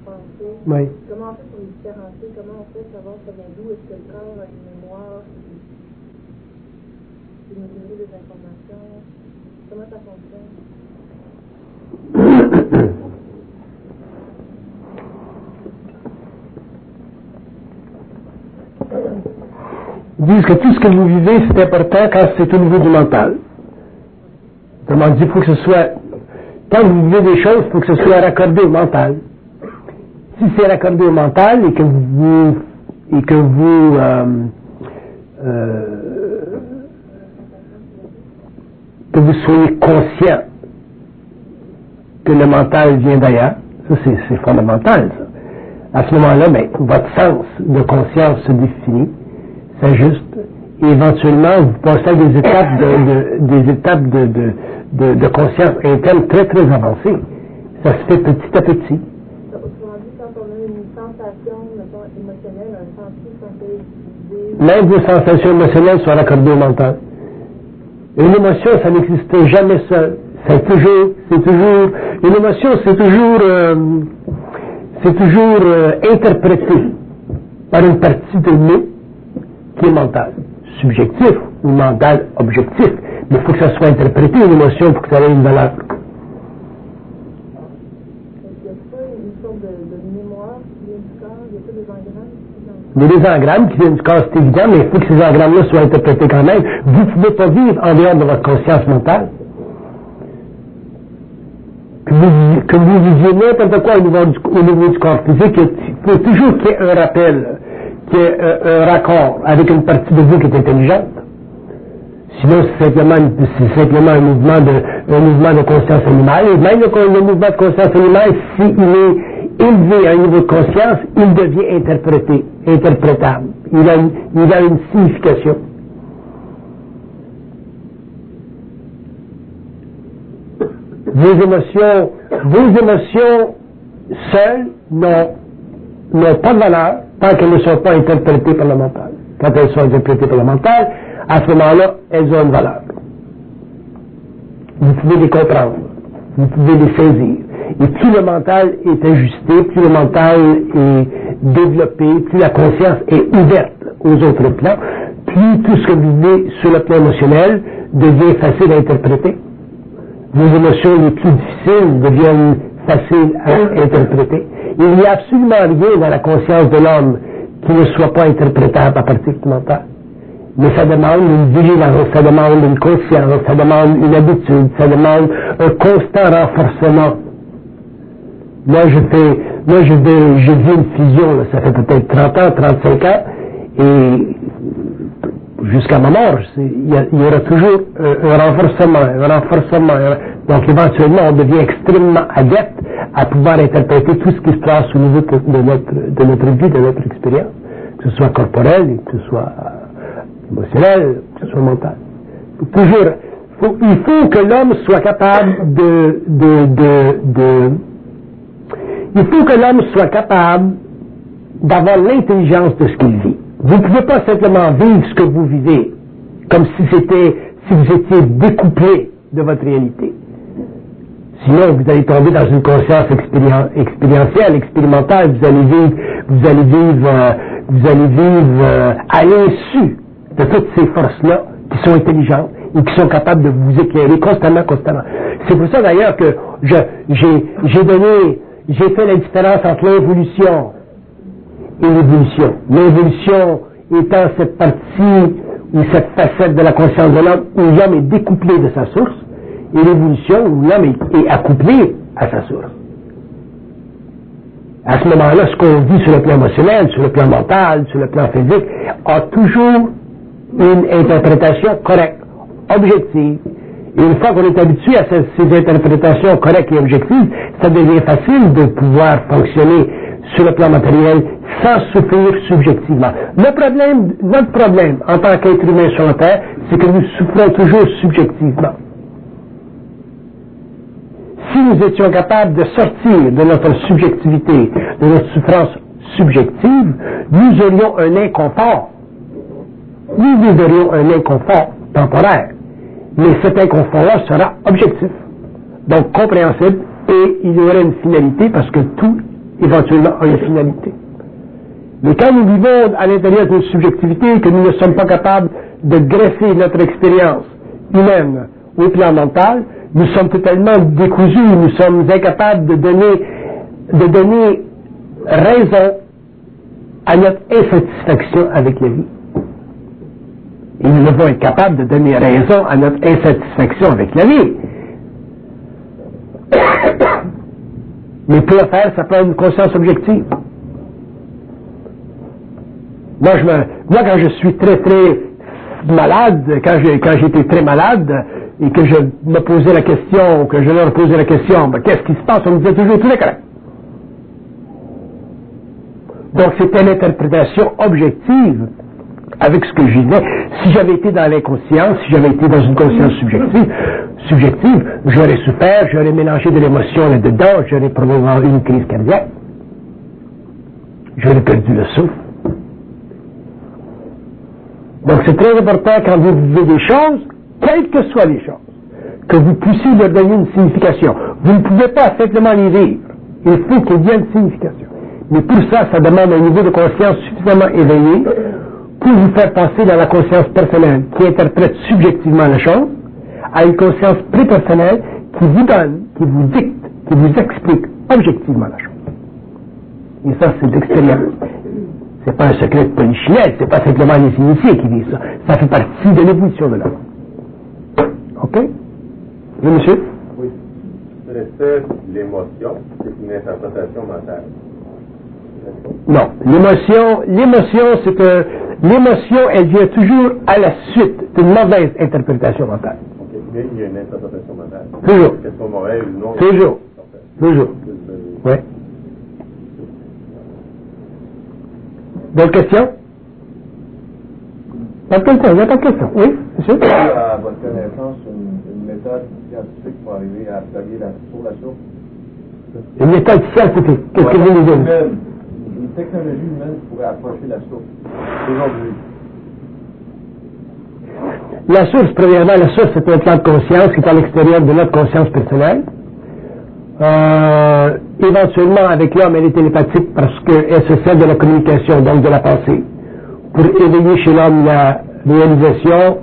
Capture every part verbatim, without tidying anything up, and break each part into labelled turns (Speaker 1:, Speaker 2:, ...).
Speaker 1: pensée.
Speaker 2: Oui.
Speaker 1: Comment on fait pour les différencier? Comment on fait pour savoir ça vient d'où? Est-ce que le corps a une mémoire qui nous donne des informations? Comment ça fonctionne?
Speaker 2: Ils disent que tout ce que vous vivez, c'est important quand c'est au niveau du mental. Autrement dit, il faut que ce soit, quand vous vivez des choses, il faut que ce soit raccordé au mental. Si c'est raccordé au mental et que vous, et que vous, euh, euh, que vous soyez conscient que le mental vient d'ailleurs, ça c'est, c'est fondamental, ça. À ce moment-là, ben, votre sens de conscience se définit, s'ajuste, et éventuellement, vous passez à des étapes de, de, des étapes de, de, de, de conscience interne très, très avancées. Ça se fait petit à petit.
Speaker 1: Autrement dit, quand on a une sensation, mettons, émotionnelle, un senti qu'on peut utiliser...
Speaker 2: Même vos sensations émotionnelles sont raccordées au mental. Une émotion, ça n'existe jamais seul. C'est toujours, c'est toujours, une émotion, c'est toujours, euh, c'est toujours euh, interprété par une partie de nous qui est mentale, subjectif ou mental objectif. Mais il faut que ça soit interprété, une émotion, pour que ça ait une valeur.
Speaker 1: Est-ce qu'il n'y a pas une sorte de, de mémoire qui vient du corps? Il y a pas des engrammes qui viennent
Speaker 2: Il y a des engrammes qui viennent du corps, c'est évident, mais il faut que ces engrammes-là soient interprétés quand même. Vous ne pouvez pas vivre en dehors de votre conscience mentale. Que vous, que vous viviez n'importe quoi au niveau, du, au niveau du corps physique, il faut toujours qu'il y ait un rappel, qu'il y ait un, un raccord avec une partie de vous qui est intelligente. Sinon, c'est simplement, c'est simplement un mouvement de, un mouvement de conscience animale. Et même le, le mouvement de conscience animale, s'il est élevé à un niveau de conscience, il devient interprété, interprétable. Il a une, il a une signification. Vos émotions, vos émotions seules n'ont, n'ont pas de valeur tant qu'elles ne sont pas interprétées par le mental. Quand elles sont interprétées par le mental, à ce moment-là, elles ont une valeur. Vous pouvez les comprendre. Vous pouvez les saisir. Et plus le mental est ajusté, plus le mental est développé, plus la conscience est ouverte aux autres plans, plus tout ce que vous vivez sur le plan émotionnel devient facile à interpréter. Vos émotions les plus difficiles deviennent faciles à interpréter. Il n'y a absolument rien dans la conscience de l'homme qui ne soit pas interprétable à partir du mental. Mais ça demande une vigilance, ça demande une conscience, ça demande une habitude, ça demande un constant renforcement. Moi, je fais, moi, je vais, j'ai vu une fusion, là, ça fait peut-être trente ans, trente-cinq ans, et jusqu'à ma mort, il y, y aura toujours un, un renforcement, un renforcement. Donc, éventuellement, on devient extrêmement adepte à pouvoir interpréter tout ce qui se passe au niveau de notre, de notre vie, de notre expérience, que ce soit corporel, que ce soit émotionnel, que ce soit mental. Toujours, faut, il faut que l'homme soit capable de, de, de, de, il faut que l'homme soit capable d'avoir l'intelligence de ce qu'il vit. Vous ne pouvez pas simplement vivre ce que vous vivez comme si c'était, si vous étiez découplé de votre réalité. Sinon, vous allez tomber dans une conscience expérien, expérientielle, expérimentale. Vous allez vivre, vous allez vivre, euh, vous allez vivre euh, à l'insu de toutes ces forces-là qui sont intelligentes et qui sont capables de vous éclairer constamment, constamment. C'est pour ça d'ailleurs que je, j'ai, j'ai donné, j'ai fait la différence entre l'involution et l'évolution. L'évolution étant cette partie ou cette facette de la conscience de l'homme où l'homme est découplé de sa source, et l'évolution où l'homme est, est accouplé à sa source. À ce moment-là, ce qu'on vit sur le plan émotionnel, sur le plan mental, sur le plan physique, a toujours une interprétation correcte, objective. Et une fois qu'on est habitué à ces, ces interprétations correctes et objectives, ça devient facile de pouvoir fonctionner sur le plan matériel sans souffrir subjectivement. Le problème, notre problème en tant qu'être humain sur la Terre, c'est que nous souffrons toujours subjectivement. Si nous étions capables de sortir de notre subjectivité, de notre souffrance subjective, nous aurions un inconfort. Nous vivrions un inconfort temporaire. Mais cet inconfort-là sera objectif, donc compréhensible, et il y aurait une finalité parce que tout éventuellement a une finalité. Mais quand nous vivons à l'intérieur d'une subjectivité, que nous ne sommes pas capables de graisser notre expérience humaine au plan mental, nous sommes totalement décousus, nous sommes incapables de donner, de donner raison à notre insatisfaction avec la vie. Et nous devons être capables de donner raison à notre insatisfaction avec la vie. Mais pour le faire, ça prend une conscience objective. Moi, je me, moi, quand je suis très, très malade, quand j'ai, quand j'étais très malade, et que je me posais la question, que je leur posais la question, ben, qu'est-ce qui se passe? On me disait toujours, tout est correct. Donc, c'était l'interprétation objective avec ce que je disais. Si j'avais été dans l'inconscience, si j'avais été dans une conscience subjective, subjective, j'aurais souffert, j'aurais mélangé de l'émotion là-dedans, j'aurais probablement eu une crise cardiaque. J'aurais perdu le souffle. Donc c'est très important quand vous vivez des choses, quelles que soient les choses, que vous puissiez leur donner une signification. Vous ne pouvez pas simplement les vivre. Il faut qu'il y ait une signification. Mais pour ça, ça demande un niveau de conscience suffisamment éveillé pour vous faire passer dans la conscience personnelle qui interprète subjectivement la chose à une conscience prépersonnelle qui vous donne, qui vous dicte, qui vous explique objectivement la chose. Et ça, c'est l'expérience. C'est pas un secret de polichinelle, c'est pas simplement les initiés qui disent ça. Ça fait partie de l'évolution de l'homme. OK? Oui, monsieur?
Speaker 3: Oui. Est-ce que l'émotion, c'est une interprétation mentale?
Speaker 2: Non. L'émotion, l'émotion, c'est un, l'émotion, elle vient toujours à la suite d'une mauvaise interprétation mentale.
Speaker 3: OK. Mais il y a une interprétation mentale.
Speaker 2: Toujours.
Speaker 3: Qu'est-ce qu'on aurait ou non?
Speaker 2: Toujours. Toujours. Oui. D'autres questions? Pas de questions, il n'y a pas de questions. Oui, monsieur?
Speaker 4: À votre connaissance, une, une méthode scientifique pour arriver à appuyer la, sur la source?
Speaker 2: Une méthode scientifique. Qu'est-ce
Speaker 4: ouais,
Speaker 2: que vous voulez dire?
Speaker 4: Humaine. Une technologie humaine qui pourrait approcher la source aujourd'hui.
Speaker 2: La source, premièrement, la source, c'est un plan de conscience qui est à l'extérieur de notre conscience personnelle. Euh, éventuellement, avec l'homme, elle est télépathique parce qu'elle se sert de la communication, donc de la pensée, pour éveiller chez l'homme la réalisation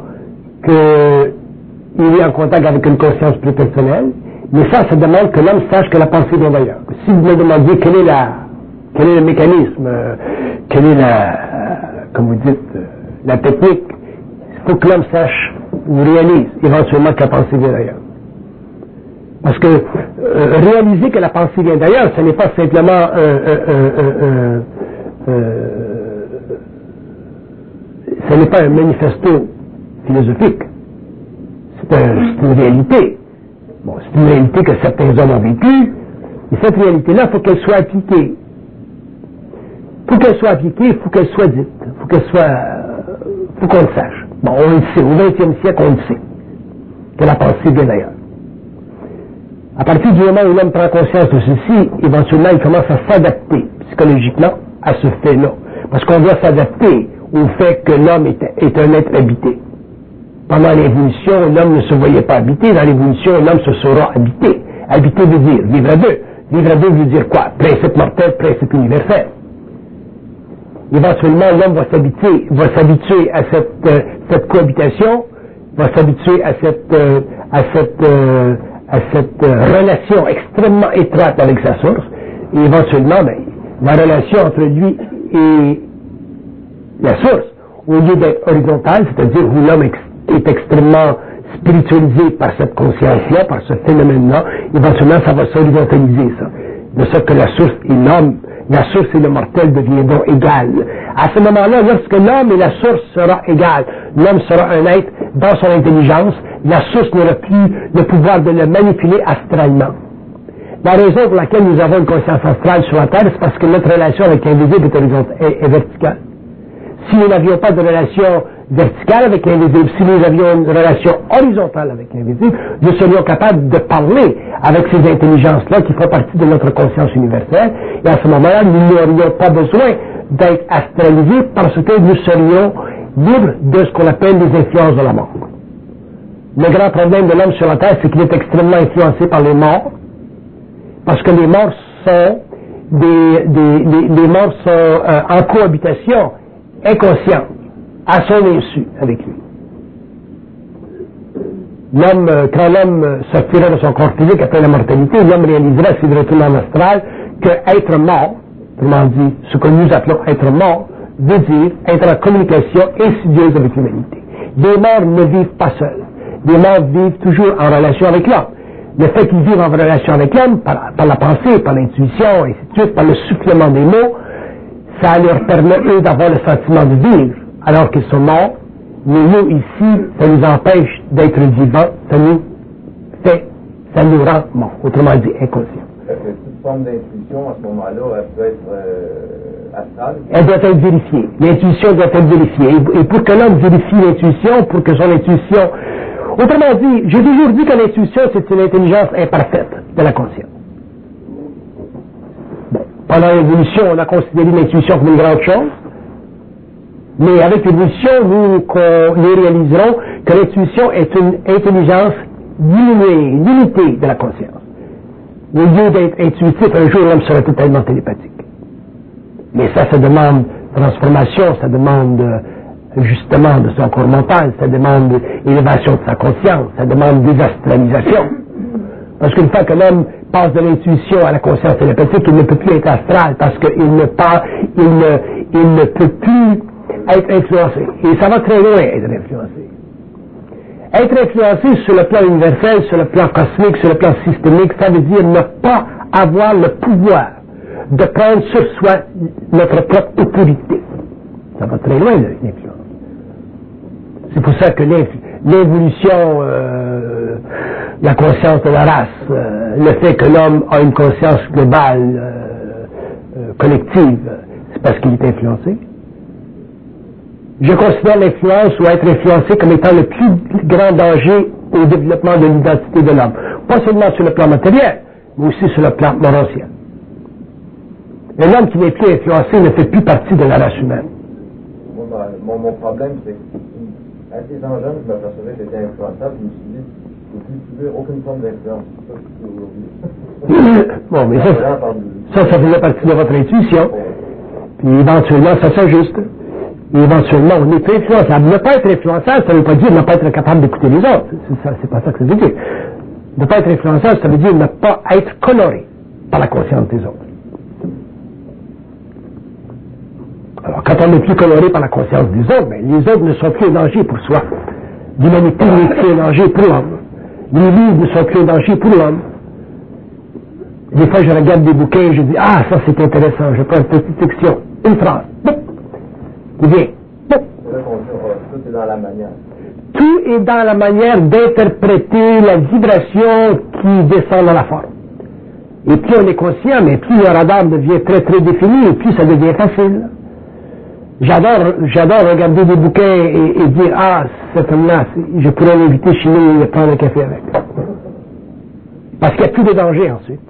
Speaker 2: qu'il est en contact avec une conscience plus personnelle. Mais ça, ça demande que l'homme sache que la pensée vient d'ailleurs. Si vous me demandiez quel est la, quel est le mécanisme, euh, quelle est la, euh, comme vous dites, euh, la technique, il faut que l'homme sache ou réalise éventuellement que la pensée vient d'ailleurs. Parce que euh, réaliser que la pensée vient d'ailleurs, ce n'est pas simplement euh, euh, euh, euh, euh, ce n'est pas un manifesto philosophique. C'est, un, c'est une réalité. Bon, c'est une réalité que certains hommes ont vécue, et cette réalité-là, il faut qu'elle soit appliquée. Pour qu'elle soit appliquée, il faut qu'elle soit dite. Il faut qu'elle soit... Il faut qu'on le sache. Bon, on le sait. Au vingtième siècle, on le sait. Que la pensée vient d'ailleurs. À partir du moment où l'homme prend conscience de ceci, éventuellement, il commence à s'adapter psychologiquement à ce fait-là. Parce qu'on doit s'adapter au fait que l'homme est, est un être habité. Pendant l'évolution, l'homme ne se voyait pas habité. Dans l'évolution, l'homme se saura habité. Habiter veut dire vivre à deux. Vivre à deux veut dire quoi? Principe mortel, principe universel. Éventuellement, l'homme va s'habituer, va s'habituer à cette, euh, cette cohabitation, va s'habituer à cette, euh, à cette, euh, à cette euh, relation extrêmement étroite avec sa source. Et éventuellement, ben, la relation entre lui et la source, au lieu d'être horizontale, c'est-à-dire où l'homme est, est extrêmement spiritualisé par cette conscience-là, par ce phénomène-là, éventuellement, ça va s'horizontaliser, ça. De sorte que la source et l'homme, la source et le mortel deviendront égales. À ce moment-là, lorsque l'homme et la source sera égales, l'homme sera un être dans son intelligence, la source n'aura plus le pouvoir de le manipuler astralement. La raison pour laquelle nous avons une conscience astrale sur la Terre, c'est parce que notre relation avec l'invisible est, horizontale, est, est verticale. Si nous n'avions pas de relation verticale avec l'invisible, si nous avions une relation horizontale avec l'invisible, nous serions capables de parler avec ces intelligences-là qui font partie de notre conscience universelle, et à ce moment-là, nous n'aurions pas besoin d'être astralisés parce que nous serions libres de ce qu'on appelle les influences de la mort. Le grand problème de l'homme sur la Terre, c'est qu'il est extrêmement influencé par les morts, parce que les morts sont des, des, les, les membres sont euh, en cohabitation inconsciente, à son insu avec lui. L'homme, euh, quand l'homme sortira de son corps physique après la mortalité, l'homme réalisera, s'il retourne en astral, que être mort, autrement dit, ce que nous appelons être mort, veut dire être en communication insidieuse avec l'humanité. Des morts ne vivent pas seuls. Des morts vivent toujours en relation avec l'homme. Le fait qu'ils vivent en relation avec l'homme, par, par la pensée, par l'intuition, et ainsi de suite, par le supplément des mots, ça leur permet, eux, d'avoir le sentiment de vivre, alors qu'ils sont morts. Mais nous, ici, ça nous empêche d'être vivants, ça nous fait, ça nous rend morts, autrement dit, inconscients.
Speaker 4: Toute forme d'intuition, à ce moment-là, elle peut être euh, astrale? Elle
Speaker 2: doit être vérifiée. L'intuition doit être vérifiée. Et pour que l'homme vérifie l'intuition, pour que son intuition... Autrement dit, j'ai toujours dit que l'intuition, c'est une intelligence imparfaite de la conscience. Bon, pendant l'évolution, on a considéré l'intuition comme une grande chose. Mais avec l'évolution, nous, nous réaliserons que l'intuition est une intelligence diminuée, limitée de la conscience. Au lieu d'être intuitif, un jour, l'homme sera totalement télépathique. Mais ça, ça demande transformation, ça demande ajustement de son corps mental, ça demande élévation de sa conscience, ça demande désastralisation. Parce qu'une fois que l'homme passe de l'intuition à la conscience télépathique, il ne peut plus être astral, parce qu'il ne, pas, il ne, il ne peut plus être influencé. Et ça va très loin, être influencé. Être influencé sur le plan universel, sur le plan cosmique, sur le plan systémique, ça veut dire ne pas avoir le pouvoir de prendre sur soi notre propre autorité. Ça va très loin, l'influence. C'est pour ça que l'évolution, euh, la conscience de la race, euh, le fait que l'homme a une conscience globale, euh, euh, collective, c'est parce qu'il est influencé. Je considère l'influence ou être influencé comme étant le plus grand danger au développement de l'identité de l'homme. Pas seulement sur le plan matériel, mais aussi sur le plan moranciel. Un homme qui n'est plus influencé ne fait plus partie de la race humaine.
Speaker 4: Mon, mon problème, c'est qu'à ces gens jeunes, je m'apercevais que j'étais influençable, je me suis dit, je ne peux plus subir aucune forme d'influence.
Speaker 2: Bon, mais ça, ça, ça faisait partie de votre intuition. Puis éventuellement, ça s'ajuste. Et éventuellement, on est influençable. Ne pas être influençable, ça ne veut pas dire ne pas être capable d'écouter les autres. C'est, ça, c'est pas ça que ça veut dire. Ne pas être influençable, ça veut dire ne pas être coloré par la conscience des autres. Alors, quand on n'est plus coloré par la conscience des autres, ben, les autres ne sont plus un danger pour soi. L'humanité n'est plus un danger pour l'homme. Les livres ne sont plus un danger pour l'homme. Des fois, je regarde des bouquins et je dis, ah, ça c'est intéressant, je prends une petite section, une phrase. Bien.
Speaker 4: Tout est dans la manière.
Speaker 2: Tout est dans la manière d'interpréter la vibration qui descend dans la forme. Et plus on est conscient, mais plus le radar devient très très défini, et plus ça devient facile. J'adore, j'adore regarder des bouquins et, et dire, ah, cet homme-là, je pourrais l'inviter chez nous et prendre un café avec. Parce qu'il n'y a plus de danger ensuite.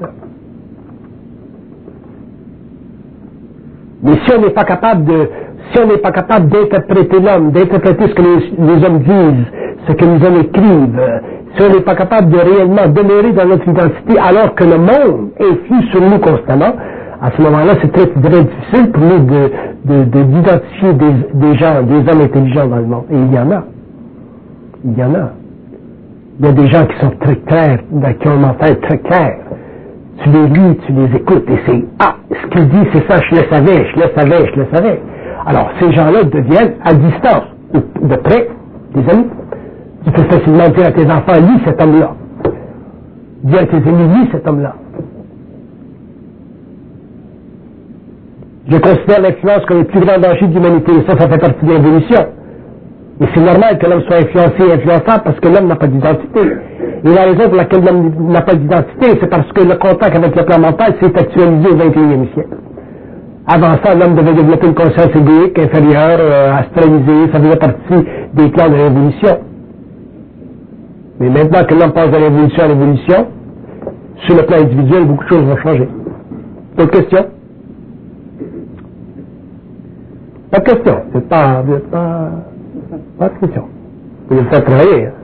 Speaker 2: Mais si on n'est pas capable de, si on n'est pas capable d'interpréter l'homme, d'interpréter ce que les, les hommes disent, ce que les hommes écrivent, si on n'est pas capable de réellement demeurer dans notre identité alors que le monde influe sur nous constamment, à ce moment-là, c'est très, très difficile pour nous de, de, de, d'identifier des, des gens, des hommes intelligents dans le monde. Et il y en a. Il y en a. Il y a des gens qui sont très clairs, qui ont un mental très clair. Tu les lis, tu les écoutes et c'est, ah, ce qu'il dit, c'est ça, je le savais, je le savais, je le savais. Alors, ces gens-là deviennent, à distance, de près, des amis. Tu peux facilement dire à tes enfants, lis cet homme-là. Dis à tes amis, lis cet homme-là. Je considère l'influence comme le plus grand danger de l'humanité. Ça, ça fait partie de l'évolution. Et c'est normal que l'homme soit influencé et influençable parce que l'homme n'a pas d'identité. Et la raison pour laquelle l'homme n'a pas d'identité, c'est parce que le contact avec le plan mental s'est actualisé au vingt et unième siècle. Avant ça, l'homme devait développer une conscience égoïque, inférieure, euh, astralisée, ça faisait partie des plans de l'évolution. Mais maintenant que l'homme passe de l'évolution à l'évolution, sur le plan individuel, beaucoup de choses vont changer. D'autres questions? Pas de question. C'est pas, c'est pas, pas de question. Vous allez faire travailler. Hein?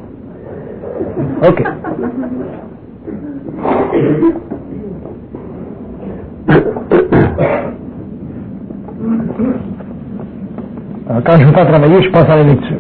Speaker 2: OK. Alors, quand je ne veux pas travailler, je passe à la lecture.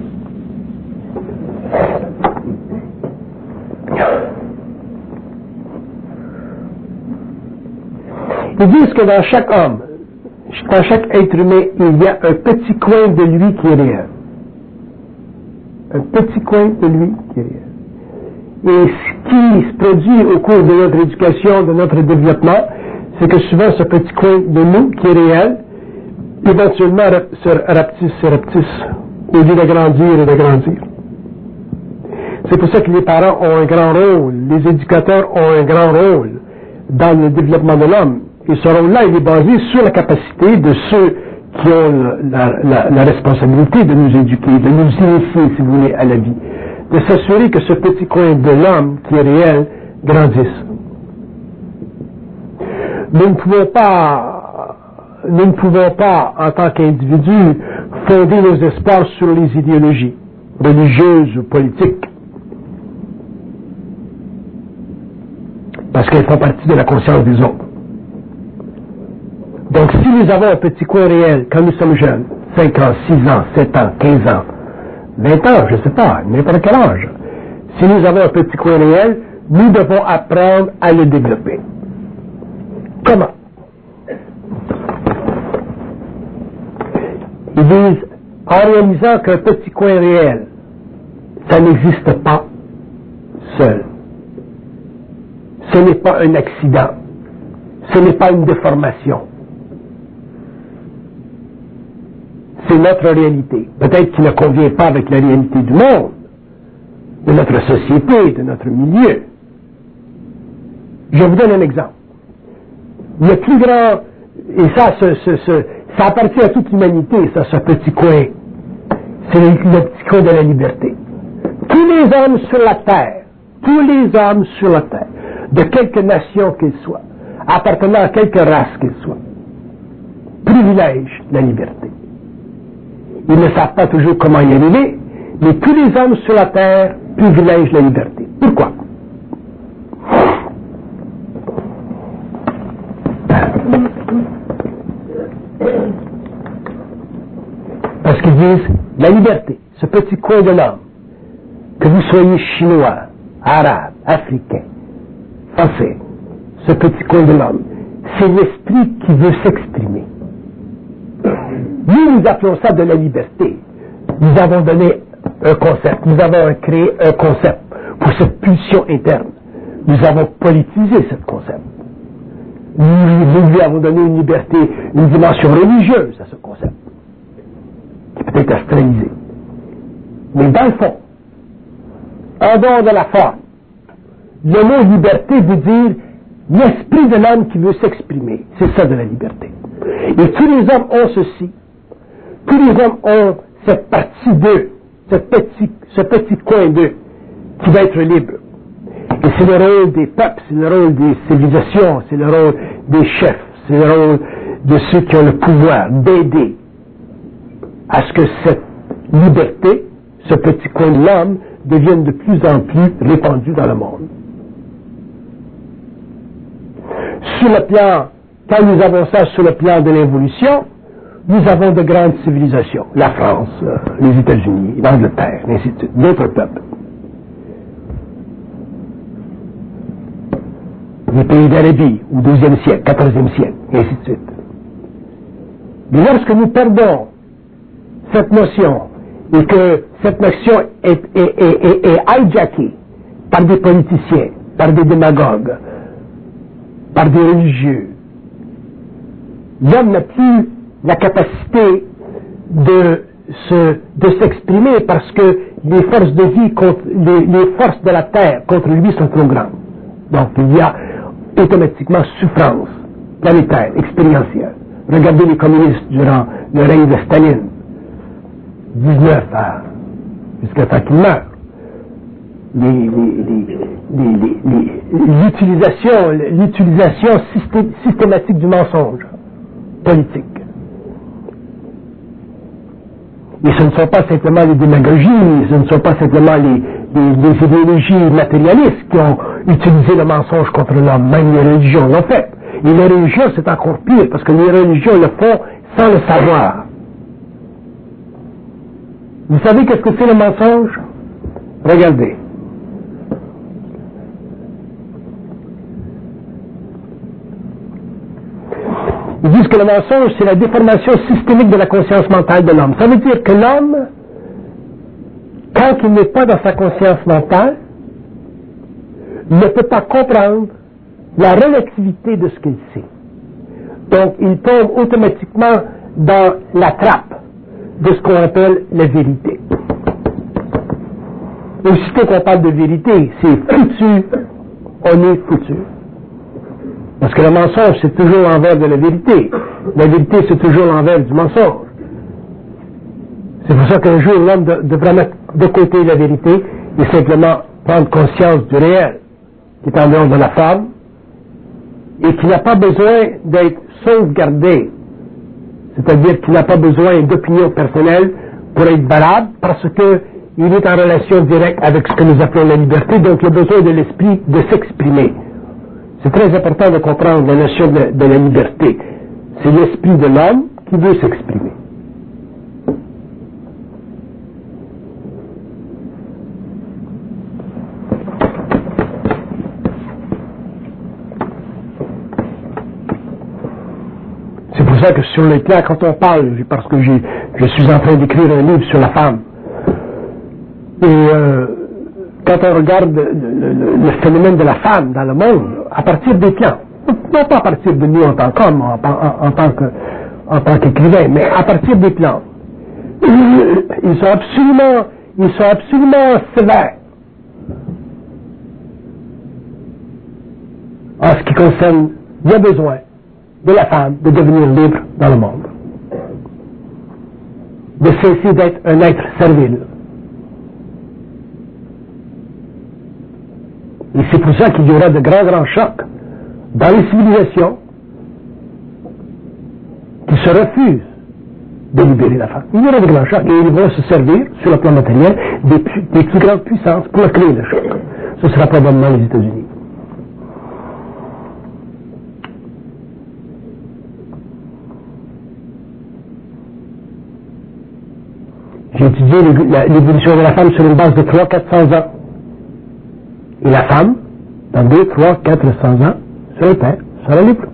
Speaker 2: Ils disent que dans chaque homme, dans chaque être humain, il y a un petit coin de lui qui est réel. Un petit coin de lui qui est réel. Et ce qui se produit au cours de notre éducation, de notre développement, c'est que souvent ce petit coin de nous qui est réel, éventuellement se rapetisse, se rapetisse, au lieu de grandir et de grandir. C'est pour ça que les parents ont un grand rôle, les éducateurs ont un grand rôle dans le développement de l'homme. Et ce rôle-là, il est basé sur la capacité de ceux qui ont la, la, la responsabilité de nous éduquer, de nous initier, si vous voulez, à la vie, de s'assurer que ce petit coin de l'homme qui est réel grandisse. Nous ne pouvons pas, nous ne pouvons pas, en tant qu'individus, fonder nos espoirs sur les idéologies religieuses ou politiques, parce qu'elles font partie de la conscience des autres. Donc, si nous avons un petit coin réel, quand nous sommes jeunes, cinq ans, six ans, sept ans, quinze ans, vingt ans, je ne sais pas, n'importe quel âge, si nous avons un petit coin réel, nous devons apprendre à le développer. Comment? Ils disent, en réalisant qu'un petit coin réel, ça n'existe pas seul. Ce n'est pas un accident. Ce n'est pas une déformation. C'est notre réalité. Peut-être qu'il ne convient pas avec la réalité du monde, de notre société, de notre milieu. Je vous donne un exemple. Le plus grand, et ça, ce, ce, ce, ça appartient à toute l'humanité, ça, ce petit coin. C'est le, le petit coin de la liberté. Tous les hommes sur la terre, tous les hommes sur la terre, de quelque nation qu'ils soient, appartenant à quelque race qu'ils soient, privilègent la liberté. Ils ne savent pas toujours comment y arriver, mais tous les hommes sur la terre privilègent la liberté. Pourquoi? Parce qu'ils disent, la liberté, ce petit coin de l'homme, que vous soyez chinois, arabe, africain, français, ce petit coin de l'homme, c'est l'esprit qui veut s'exprimer. Nous, nous appelons ça de la liberté. Nous avons donné un concept, nous avons créé un concept pour cette pulsion interne. Nous avons politisé ce concept. Nous, nous lui avons donné une liberté, une dimension religieuse à ce concept, qui peut être astralisé. Mais dans le fond, en dehors de la forme, le mot liberté veut dire l'esprit de l'homme qui veut s'exprimer. C'est ça de la liberté. Et tous les hommes ont ceci. Tous les hommes ont cette partie d'eux, ce petit, ce petit coin d'eux, qui va être libre. Et c'est le rôle des peuples, c'est le rôle des civilisations, c'est le rôle des chefs, c'est le rôle de ceux qui ont le pouvoir d'aider à ce que cette liberté, ce petit coin de l'homme, devienne de plus en plus répandu dans le monde. Sur le plan, quand nous avons ça sur le plan de l'évolution, nous avons de grandes civilisations. La France, euh, les États-Unis, l'Angleterre, ainsi de suite, d'autres peuples. Les pays d'Arabie, au douzième siècle, quatorzième siècle, ainsi de suite. Mais lorsque nous perdons cette notion, et que cette notion est, est, est, est, est hijackée par des politiciens, par des démagogues, par des religieux, l'homme n'a plus la capacité de se, de s'exprimer parce que les forces de vie contre, les, les forces de la terre contre lui sont trop grandes. Donc il y a automatiquement souffrance planétaire, expérientielle. Regardez les communistes durant le règne de Staline, dix-neuf à, jusqu'à temps qu'il meure. Les, les, les, les, les, les, l'utilisation, l'utilisation systé, systématique du mensonge politique. Et ce ne sont pas simplement les démagogies, ce ne sont pas simplement les, les, les idéologies matérialistes qui ont utilisé le mensonge contre l'homme, même les religions l'ont fait. Et les religions, c'est encore pire, parce que les religions le font sans le savoir. Vous savez qu'est-ce que c'est le mensonge? Regardez. Ils disent que le mensonge, c'est la déformation systémique de la conscience mentale de l'homme. Ça veut dire que l'homme, quand il n'est pas dans sa conscience mentale, ne peut pas comprendre la relativité de ce qu'il sait. Donc, il tombe automatiquement dans la trappe de ce qu'on appelle la vérité. Aussitôt qu'on parle de vérité, c'est foutu, on est foutu. Parce que le mensonge, c'est toujours l'envers de la vérité. La vérité, c'est toujours l'envers du mensonge. C'est pour ça qu'un jour, l'homme de, devra mettre de côté la vérité et simplement prendre conscience du réel, qui est en dehors de la femme, et qui n'a pas besoin d'être sauvegardé. C'est-à-dire qu'il n'a pas besoin d'opinion personnelle pour être valable, parce qu'il est en relation directe avec ce que nous appelons la liberté, donc il a besoin de l'esprit de s'exprimer. C'est très important de comprendre la notion de, de la liberté. C'est l'esprit de l'homme qui veut s'exprimer. C'est pour ça que sur les plans, quand on parle, parce que j'ai, je suis en train d'écrire un livre sur la femme, et euh, quand on regarde le, le, le phénomène de la femme dans le monde, à partir des plans, non pas à partir de nous en tant qu'homme, en, en, en tant que, en tant qu'écrivain, mais à partir des plans, ils sont absolument, ils sont absolument sévères en ce qui concerne le besoin de la femme de devenir libre dans le monde, de cesser d'être un être servile. Et c'est pour ça qu'il y aura de grands, grands chocs dans les civilisations qui se refusent de libérer la femme. Il y aura de grands chocs et ils vont se servir, sur le plan matériel, des, des plus grandes puissances pour créer le choc. Ce sera probablement les États-Unis. J'ai étudié l'évolution de la femme sur une base de trois cents à quatre cents ans. Et la femme, dans deux, trois, quatre cents ans, sur Terre, sera libre.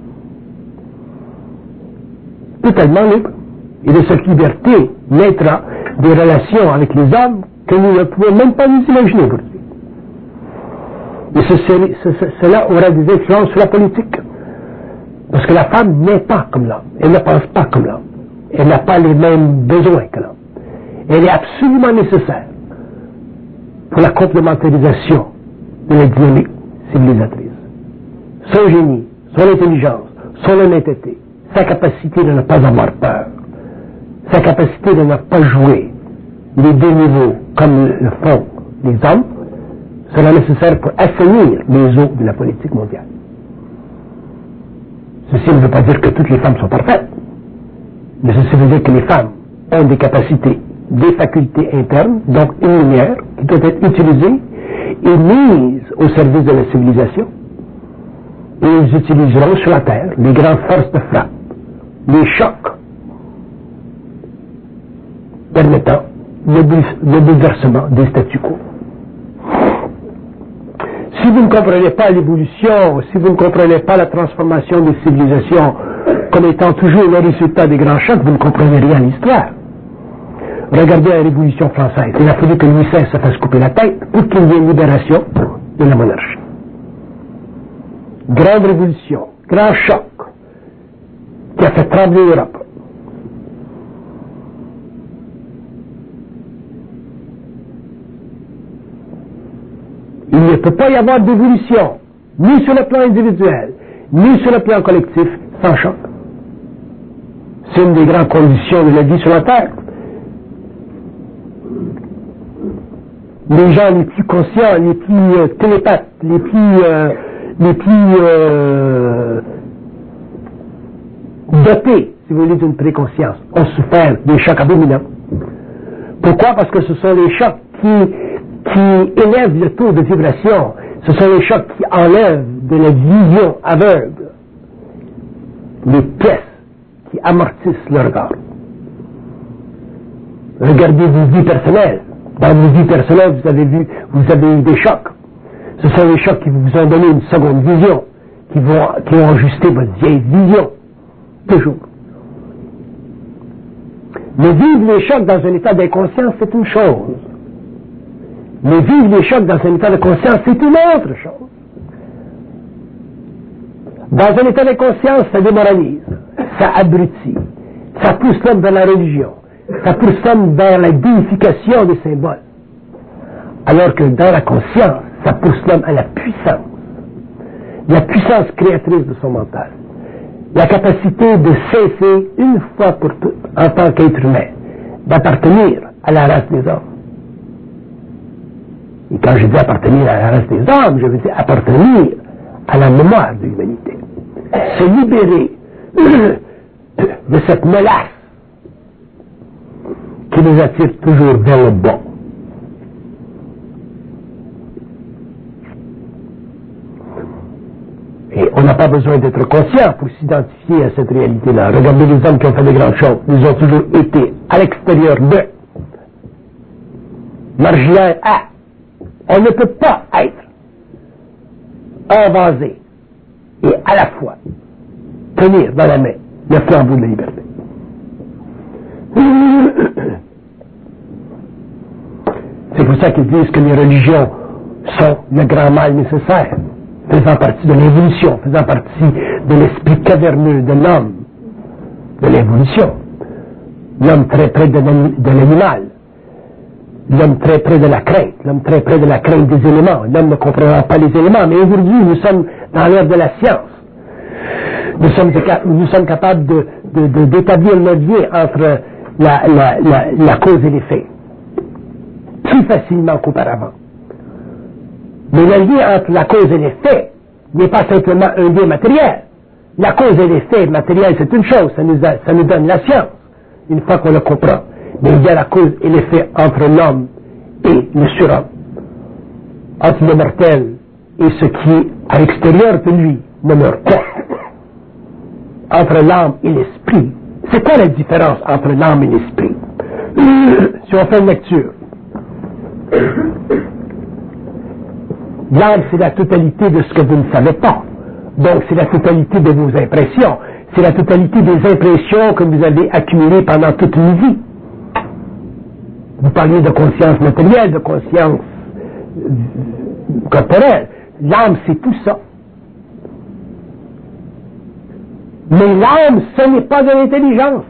Speaker 2: Totalement libre. Et de cette liberté naîtra des relations avec les hommes que nous ne pouvons même pas nous imaginer aujourd'hui. Et ce, ce, ce, cela aura des influences sur la politique. Parce que la femme n'est pas comme l'homme. Elle ne pense pas comme l'homme. Elle n'a pas les mêmes besoins que l'homme. Elle est absolument nécessaire pour la complémentarisation de la dynamique civilisatrice. Son génie, son intelligence, son honnêteté, sa capacité de ne pas avoir peur, sa capacité de ne pas jouer les deux niveaux comme le font les hommes, sera nécessaire pour assainir les eaux de la politique mondiale. Ceci ne veut pas dire que toutes les femmes sont parfaites, mais ceci veut dire que les femmes ont des capacités, des facultés internes, donc une lumière qui doit être utilisée et mise au service de la civilisation. Et ils utiliseront sur la Terre les grandes forces de frappe, les chocs permettant le, le bouleversement des statu quo. Si vous ne comprenez pas l'évolution, si vous ne comprenez pas la transformation des civilisations comme étant toujours le résultat des grands chocs, vous ne comprenez rien à l'histoire. Regardez la Révolution française. Il a fallu que Louis seize se fasse couper la tête pour qu'il y ait une libération de la monarchie. Grande révolution, grand choc qui a fait trembler l'Europe. Il ne peut pas y avoir d'évolution, ni sur le plan individuel, ni sur le plan collectif, sans choc. C'est une des grandes conditions de la vie sur la Terre. Les gens les plus conscients, les plus euh, télépathes, les plus, euh, les plus euh, dotés, si vous voulez, d'une préconscience, ont souffert des chocs abominables. Pourquoi? Parce que ce sont les chocs qui, qui élèvent le taux de vibration. Ce sont les chocs qui enlèvent de la vision aveugle les pièces qui amortissent le regard. Regardez vos vies personnelles. Dans vos vies personnelles, vous avez vu, vous avez eu des chocs. Ce sont les chocs qui vous ont donné une seconde vision, qui, vont, qui ont ajusté votre vieille vision. Toujours. Mais vivre les chocs dans un état d'inconscience, c'est une chose. Mais vivre les chocs dans un état de conscience, c'est une autre chose. Dans un état de conscience, ça démoralise, ça abrutit, ça pousse l'homme vers la religion, ça pousse l'homme vers la déification des symboles. Alors que dans la conscience, ça pousse l'homme à la puissance, la puissance créatrice de son mental, la capacité de cesser une fois pour toutes, en tant qu'être humain, d'appartenir à la race des hommes. Et quand je dis appartenir à la race des hommes, je veux dire appartenir à la mémoire de l'humanité. Se libérer de cette mélasse qui nous attire toujours vers le bon. Et on n'a pas besoin d'être conscient pour s'identifier à cette réalité-là. Regardez les hommes qui ont fait de grandes choses. Ils ont toujours été à l'extérieur d'eux, marginal à. On ne peut pas être envasé et à la fois tenir dans la main le flambeau de la liberté. C'est pour ça qu'ils disent que les religions sont le grand mal nécessaire, faisant partie de l'évolution, faisant partie de l'esprit caverneux de l'homme, de l'évolution. L'homme très près de l'animal, l'homme très près de la crainte, l'homme très près de la crainte des éléments. L'homme ne comprendra pas les éléments, mais aujourd'hui, nous sommes dans l'ère de la science. Nous sommes, nous sommes capables de, de, de, d'établir le lien entre la, la, la, la cause et l'effet, plus facilement qu'auparavant. Mais le lien entre la cause et l'effet n'est pas simplement un lien matériel. La cause et l'effet matériel, c'est une chose, ça nous, a, ça nous donne la science, une fois qu'on le comprend. Mais il y a la cause et l'effet entre l'homme et le surhomme, entre le mortel et ce qui est à l'extérieur de lui ne meurt pas, entre l'âme et l'esprit. C'est quoi la différence entre l'âme et l'esprit? Si on fait une lecture, l'âme, c'est la totalité de ce que vous ne savez pas. Donc, c'est la totalité de vos impressions. C'est la totalité des impressions que vous avez accumulées pendant toute une vie. Vous parliez de conscience matérielle, de conscience corporelle. L'âme, c'est tout ça. Mais l'âme, ce n'est pas de l'intelligence.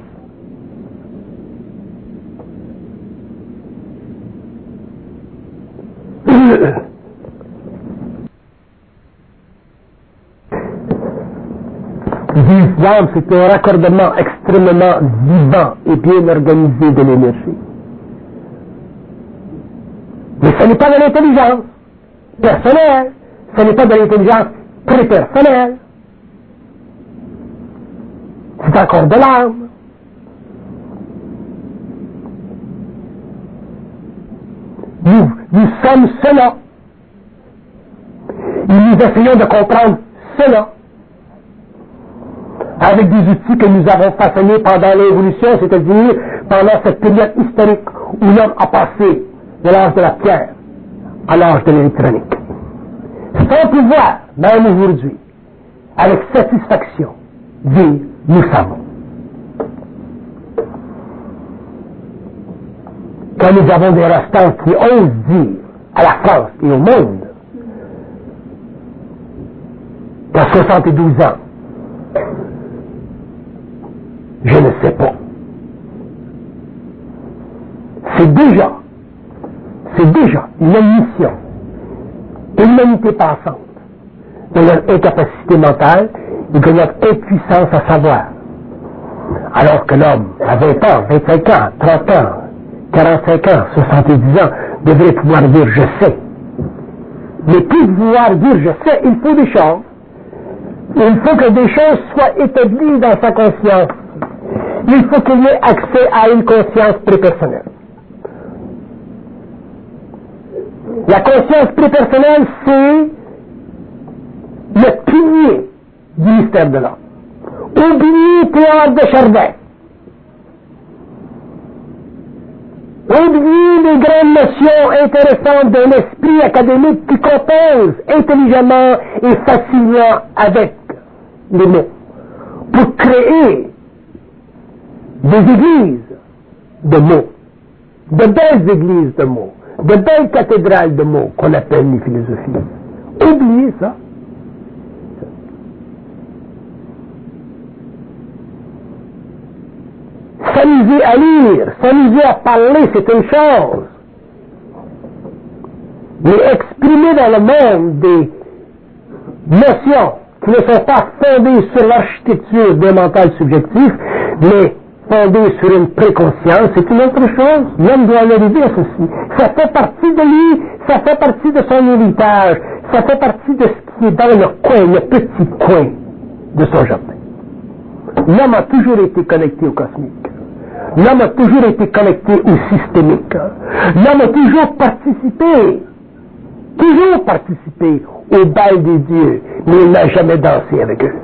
Speaker 2: L'âme, c'est un raccordement extrêmement vivant et bien organisé de l'énergie. Mais ce n'est pas de l'intelligence personnelle, ce n'est pas de l'intelligence prépersonnelle. C'est encore de l'âme. Nous, nous sommes cela. Et nous essayons de comprendre cela avec des outils que nous avons façonnés pendant l'évolution, c'est-à-dire pendant cette période historique où l'homme a passé de l'âge de la pierre à l'âge de l'électronique. Sans pouvoir, même aujourd'hui, avec satisfaction, dire nous savons. Quand nous avons des restants qui osent dire à la France et au monde qu'à soixante-douze ans, je ne sais pas. C'est déjà, c'est déjà une admission de l'humanité passante de notre incapacité mentale et de notre impuissance à savoir. Alors que l'homme à vingt ans, vingt-cinq ans, trente ans, quarante-cinq ans, soixante-dix ans devrait pouvoir dire je sais. Mais pour pouvoir dire je sais, il faut des choses. Il faut que des choses soient établies dans sa conscience. Il faut qu'il y ait accès à une conscience prépersonnelle. La conscience prépersonnelle, c'est le pilier du mystère de l'âme. Oubliez Théâtre de Chardin. Oubliez les grandes notions intéressantes d'un esprit académique qui compose intelligemment et facilement avec les mots pour créer des églises de mots, de belles églises de mots, de belles cathédrales de mots qu'on appelle les philosophies. Oubliez ça. S'amuser à lire, s'amuser à parler, c'est une chose. Mais exprimer dans le monde des notions qui ne sont pas fondées sur l'architecture d'un mental subjectif, mais fondées sur une préconscience, c'est une autre chose. L'homme doit arriver à ceci. Ça fait partie de lui, ça fait partie de son héritage, ça fait partie de ce qui est dans le coin, le petit coin de son jardin. L'homme a toujours été connecté au cosmique. L'homme a toujours été connecté au systémique. L'homme a toujours participé, toujours participé au bal des dieux, mais il n'a jamais dansé avec eux.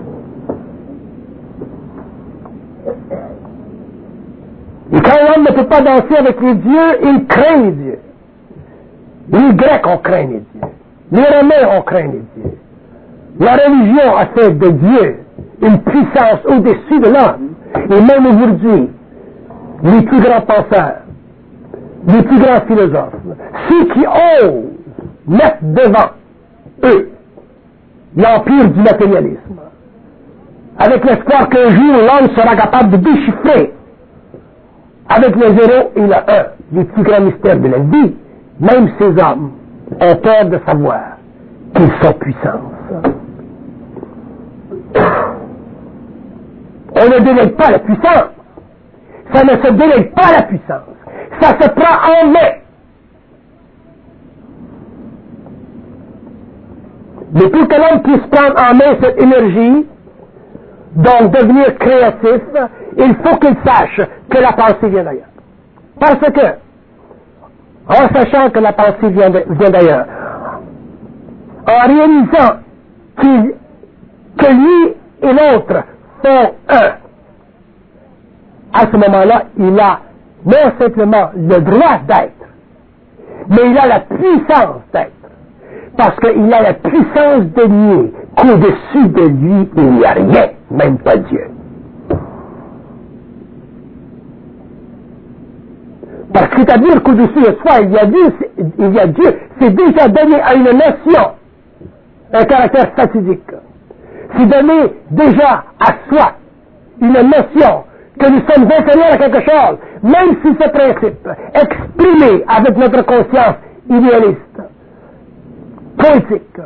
Speaker 2: Et quand l'homme ne peut pas danser avec les dieux, il craint les dieux. Les Grecs ont craint les dieux. Les Romains ont craint les dieux. La religion a fait de Dieu une puissance au-dessus de l'homme. Et même aujourd'hui, les plus grands penseurs, les plus grands philosophes, ceux qui osent mettre devant eux l'empire du matérialisme, avec l'espoir qu'un jour l'homme sera capable de déchiffrer avec le zéro et le un les plus grands mystères de la vie, même ces hommes ont peur de savoir qu'ils sont puissants. On ne délègue pas la puissance. Ça ne se délègue pas la puissance. Ça se prend en main. Mais pour que l'homme puisse prendre en main cette énergie, donc devenir créatif, il faut qu'il sache que la pensée vient d'ailleurs. Parce que, en sachant que la pensée vient, de, vient d'ailleurs, en réalisant qu'il, que lui et l'autre sont un, à ce moment-là, il a non simplement le droit d'être, mais il a la puissance d'être. Parce qu'il a la puissance de nier qu'au-dessus de lui, il n'y a rien, même pas Dieu. Parce que c'est-à-dire qu'au-dessus de soi, il y a Dieu, il y a Dieu, c'est déjà donné à une nation un caractère fatidique. C'est donné déjà à soi une notion que nous sommes inférieurs à quelque chose, même si ce principe, exprimé avec notre conscience idéaliste, poétique,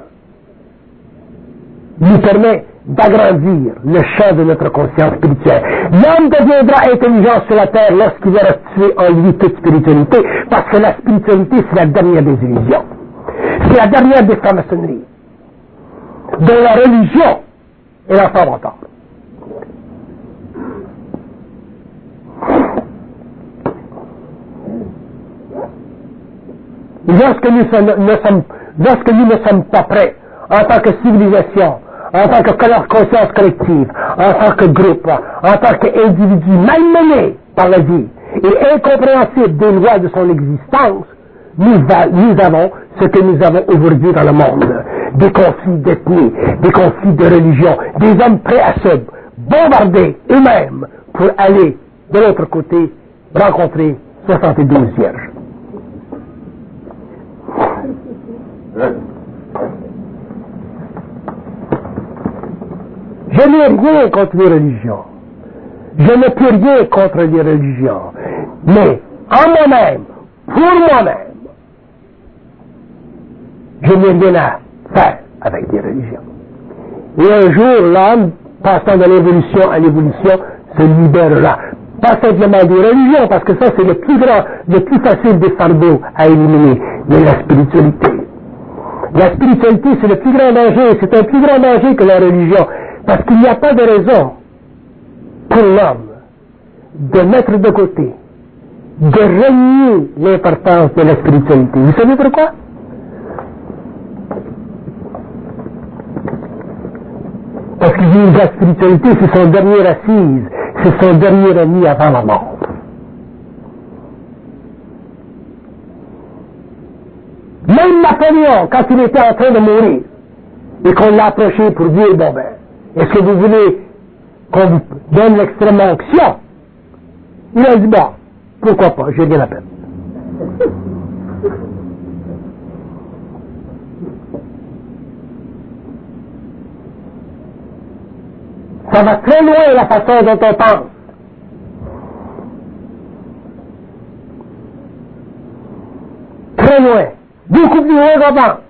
Speaker 2: nous permet d'agrandir le champ de notre conscience spirituelle. L'homme deviendra intelligent sur la terre lorsqu'il aura tué en lui toute spiritualité, parce que la spiritualité, c'est la dernière des illusions. C'est la dernière des franc-maçonneries, dont la religion est l'enfant mentor. Lorsque nous, sommes, nous sommes, lorsque nous ne sommes pas prêts, en tant que civilisation, en tant que conscience collective, en tant que groupe, en tant qu'individu malmené par la vie et incompréhensible des lois de son existence, nous, va, nous avons ce que nous avons aujourd'hui dans le monde. Des conflits d'ethnie, des conflits de religion, des hommes prêts à se bombarder eux-mêmes pour aller de l'autre côté rencontrer soixante-douze vierges. Je n'ai rien contre les religions. Je ne peux rien contre les religions. Mais, en moi-même, pour moi-même, je n'ai rien à faire avec les religions. Et un jour, l'homme, passant de l'évolution à l'évolution, se libérera. Pas simplement des religions, parce que ça, c'est le plus grand, le plus facile des fardeaux à éliminer, mais la spiritualité. La spiritualité, c'est le plus grand danger, c'est un plus grand danger que la religion, parce qu'il n'y a pas de raison pour l'homme de mettre de côté, de renier l'importance de la spiritualité. Vous savez pourquoi? Parce qu'il dit que la spiritualité, c'est son dernier assise, c'est son dernier ami avant la mort. Même Napoléon, quand il était en train de mourir, et qu'on l'a approché pour dire, bon ben, est-ce que vous voulez qu'on vous donne l'extrême onction? Il a dit, bon, pourquoi pas, j'ai rien à peine. Ça va très loin la façon dont on pense. Très loin. Beaucoup plus loin qu'on pense.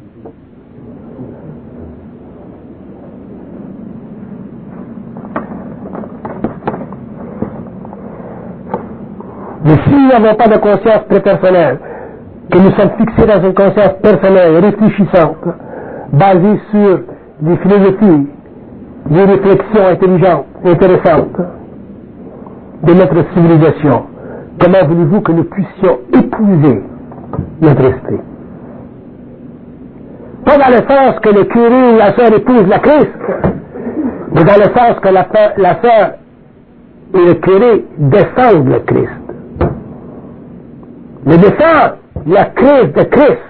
Speaker 2: Mais si nous n'avons pas de conscience prépersonnelle, que nous sommes fixés dans une conscience personnelle, réfléchissante, basée sur des philosophies, des réflexions intelligentes, intéressantes de notre civilisation, comment voulez-vous que nous puissions épouser notre esprit? Pas dans le sens que le curé ou la sœur épouse la Christ, mais dans le sens que la, la sœur et le curé descendent le Christ. Le descend la Christ de Christ.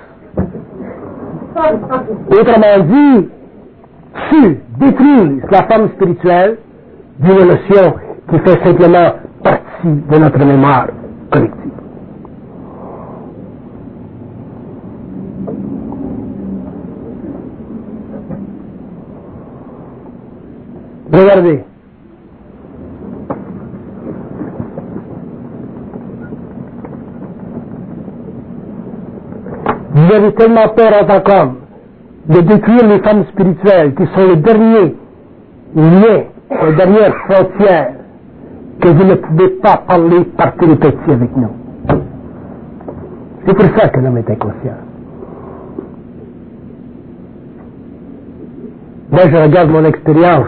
Speaker 2: Autrement dit, tu détruis la forme spirituelle d'une notion qui fait simplement partie de notre mémoire collective. Regardez. Vous avez tellement peur en tant qu'homme de détruire les femmes spirituelles qui sont les derniers liens, les dernières frontières, que vous ne pouvez pas parler par télépathie avec nous. C'est pour ça que l'homme est inconscient. Moi, je regarde mon expérience.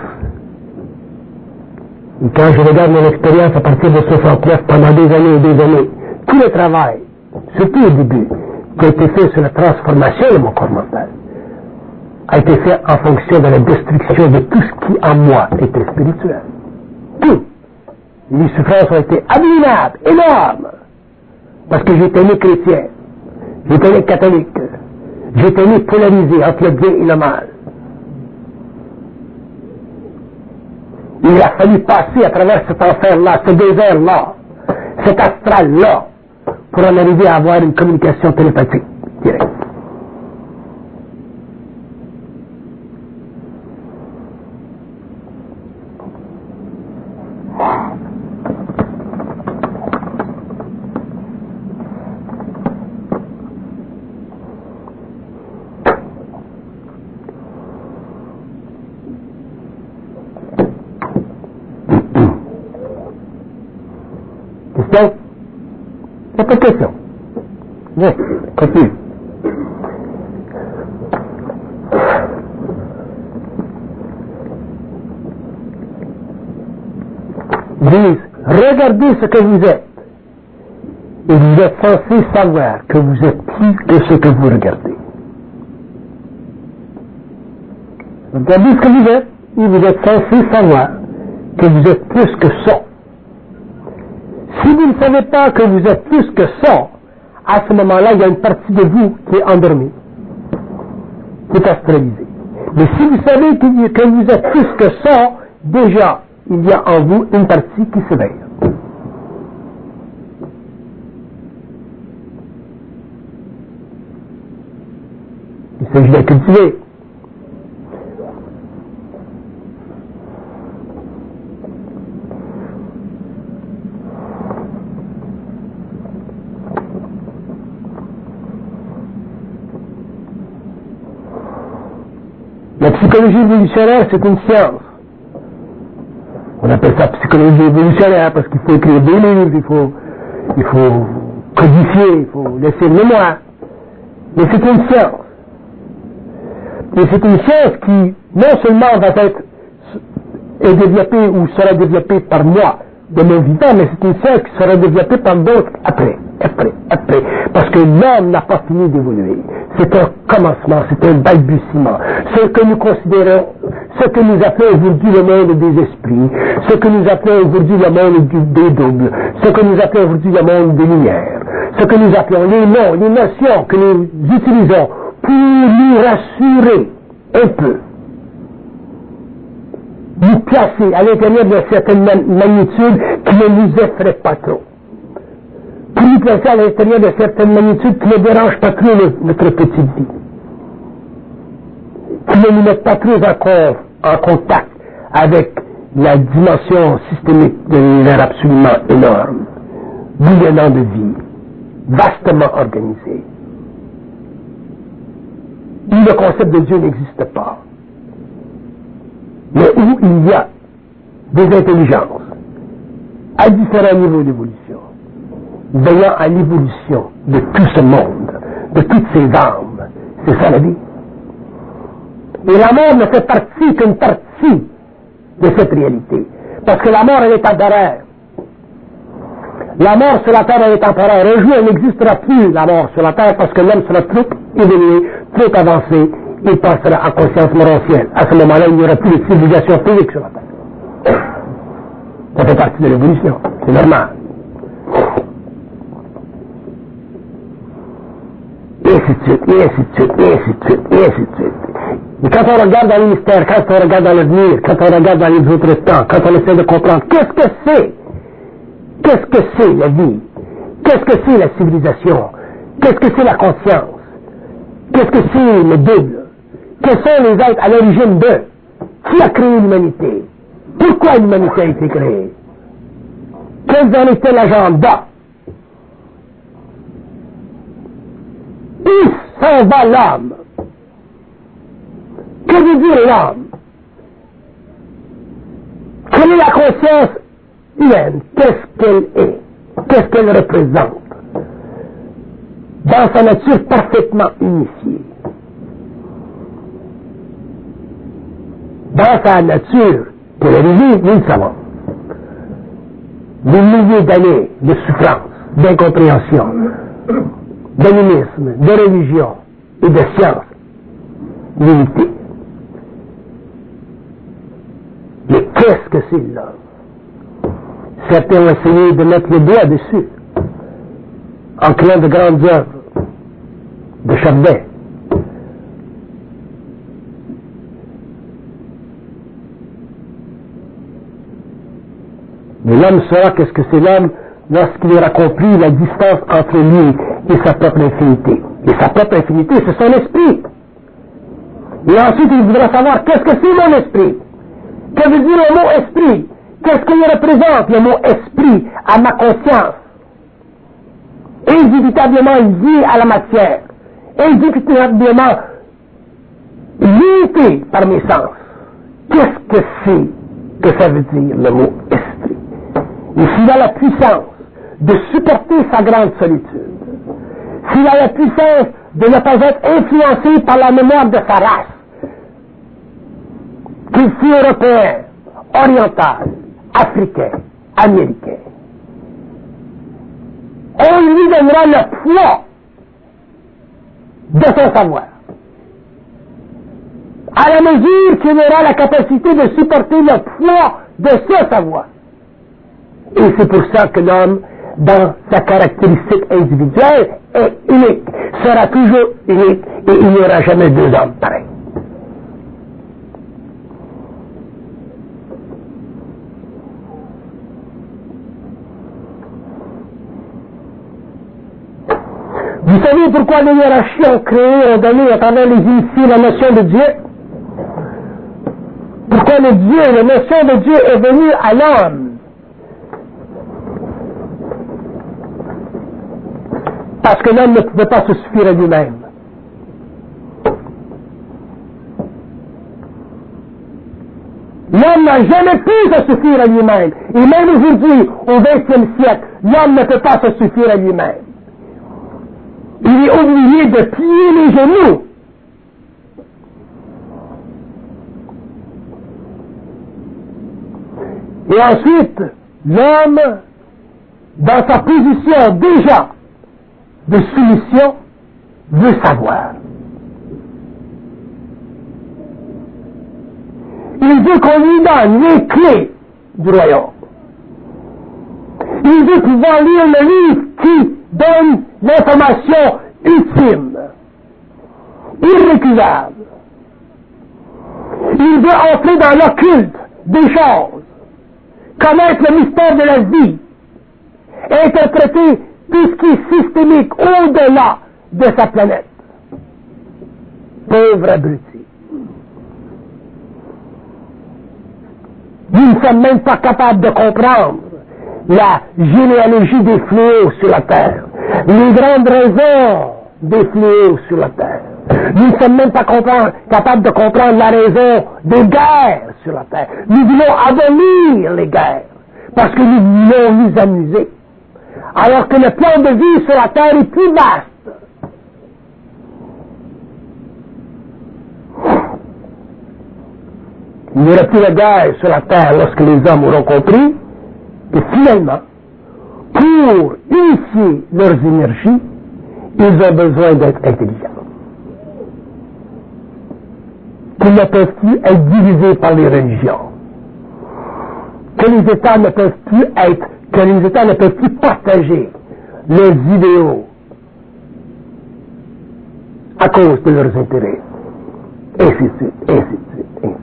Speaker 2: Et quand je regarde mon expérience à partir de soixante-neuf, pendant des années et des années, tout le travail, surtout au début, qui a été fait sur la transformation de mon corps mental, a été fait en fonction de la destruction de tout ce qui en moi était spirituel. Tout. Les souffrances ont été abominables, énormes, parce que j'étais né chrétien, j'étais né catholique, j'étais né polarisé entre le bien et le mal. Il a fallu passer à travers cet enfer-là, ce désert-là, cet astral-là, pour en arriver à avoir une communication télépathique directe. Question? Il n'y a pas de question. Oui, continue. Disent, regardez ce que vous êtes. Et vous êtes censé savoir que vous êtes plus que ce que vous regardez. Regardez ce que vous êtes, et vous êtes censé savoir que vous êtes plus que ça. Si vous ne savez pas que vous êtes plus que ça, à ce moment-là, il y a une partie de vous qui est endormie, qui est astralisée. Mais si vous savez que, que vous êtes plus que ça, déjà, il y a en vous une partie qui s'éveille. Il s'agit de la cultiver. La psychologie évolutionnaire, c'est une science. On appelle ça psychologie évolutionnaire parce qu'il faut écrire des livres, il faut, il faut codifier, il faut laisser une mémoire. Mais c'est une science. Et c'est une science qui, non seulement va être est développée ou sera développée par moi de mon vivant, mais c'est une science qui sera développée par d'autres après. après, après, parce que l'homme n'a pas fini d'évoluer. C'est un commencement, c'est un balbutiement. Ce que nous considérons, ce que nous appelons aujourd'hui le monde des esprits, ce que nous appelons aujourd'hui le monde du, des doubles, ce que nous appelons aujourd'hui le monde des lumières, ce que nous appelons les noms, les notions que nous utilisons pour nous rassurer un peu, nous placer à l'intérieur d'une certaine magnitude qui ne nous effraie pas trop. Pour nous placer à l'intérieur d'une certaine magnitude qui ne dérange pas trop le, notre petite vie. Qui ne nous met pas trop encore en contact avec la dimension systémique de l'univers absolument énorme, bouillonnant de vie, vastement organisé. Où le concept de Dieu n'existe pas, mais où il y a des intelligences à différents niveaux d'évolution, veillant à l'évolution de tout ce monde, de toutes ces âmes. C'est ça la vie. Et la mort ne fait partie qu'une partie de cette réalité. Parce que la mort, elle est temporaire. La mort sur la terre, elle est temporaire. Un jour, elle n'existera plus, la mort sur la terre, parce que l'homme sera trop évolué, trop avancé, il passera en conscience morontielle. À ce moment-là, il n'y aura plus de civilisation physique sur la terre. Ça fait partie de l'évolution. C'est normal. Et ainsi de suite, et ainsi de suite, et ainsi de suite, et ainsi de suite. Et quand on regarde dans les mystères, quand on regarde dans l'avenir, quand on regarde dans les autres temps, quand on essaie de comprendre qu'est-ce que c'est, qu'est-ce que c'est la vie, qu'est-ce que c'est la civilisation, qu'est-ce que c'est la conscience, qu'est-ce que c'est le double, quels sont les êtres à l'origine d'eux, qui a créé l'humanité, pourquoi l'humanité a été créée, quels en étaient l'agenda, où s'en va l'âme, que veut dire l'âme, quelle est la conscience humaine, qu'est-ce qu'elle est, qu'est-ce qu'elle représente, dans sa nature parfaitement unifiée, dans sa nature qu'elle est régie, nous le savons, des milliers d'années de souffrance, d'incompréhension, d'animisme, de religion et de science limitée. Mais qu'est-ce que c'est l'homme? Certains ont essayé de mettre le doigt dessus en créant de grandes œuvres de Chardin. Mais l'homme saura qu'est-ce que c'est l'homme lorsqu'il aura compris la distance entre lui et sa propre infinité. Et sa propre infinité, c'est son esprit. Et ensuite, il voudra savoir qu'est-ce que c'est mon esprit. Que veut dire le mot esprit? Qu'est-ce qu'il représente, le mot esprit, à ma conscience? Indubitablement lié à la matière. Indubitablement limité par mes sens. Qu'est-ce que c'est que ça veut dire, le mot esprit? Et s'il a la puissance de supporter sa grande solitude, s'il a la puissance de ne pas être influencé par la mémoire de sa race, qu'il fût européen, oriental, africain, américain, on lui donnera le poids de son savoir. À la mesure qu'il aura la capacité de supporter le poids de ce savoir. Et c'est pour ça que l'homme, dans sa caractéristique individuelle, est unique, sera toujours unique, et il n'y aura jamais deux hommes pareils. Vous savez pourquoi les hiérarchies ont créé, ont donné à travers les initiés la notion de Dieu? Pourquoi le Dieu, la notion de Dieu est venue à l'homme? Parce que l'homme ne pouvait pas se suffire à lui-même. L'homme n'a jamais pu se suffire à lui-même. Et même aujourd'hui, au vingtième siècle, l'homme ne peut pas se suffire à lui-même. Il est obligé de plier les genoux. Et ensuite, l'homme, dans sa position déjà de soumission veut savoir. Il veut qu'on lui donne les clés du royaume. Il veut pouvoir lire le livre qui donne l'information ultime, irrécusable. Il veut entrer dans l'occulte des choses, connaître le mystère de la vie, interpréter tout ce qui est systémique au-delà de sa planète. Pauvre abruti. Nous ne sommes même pas capables de comprendre la généalogie des fléaux sur la terre, les grandes raisons des fléaux sur la terre. Nous ne sommes même pas capables de comprendre la raison des guerres sur la terre. Nous voulons abolir les guerres parce que nous voulons nous amuser. Alors que le plan de vie sur la terre est plus vaste. Il n'y aura plus de guerre sur la terre lorsque les hommes auront compris que finalement, pour unifier leurs énergies, ils ont besoin d'être intelligents. Qu'ils ne peuvent plus être divisés par les religions. Que les États ne peuvent plus être, que les États ne peuvent plus partager leurs idéaux à cause de leurs intérêts. Ainsi de suite, ainsi de suite, ainsi de suite, ainsi de suite.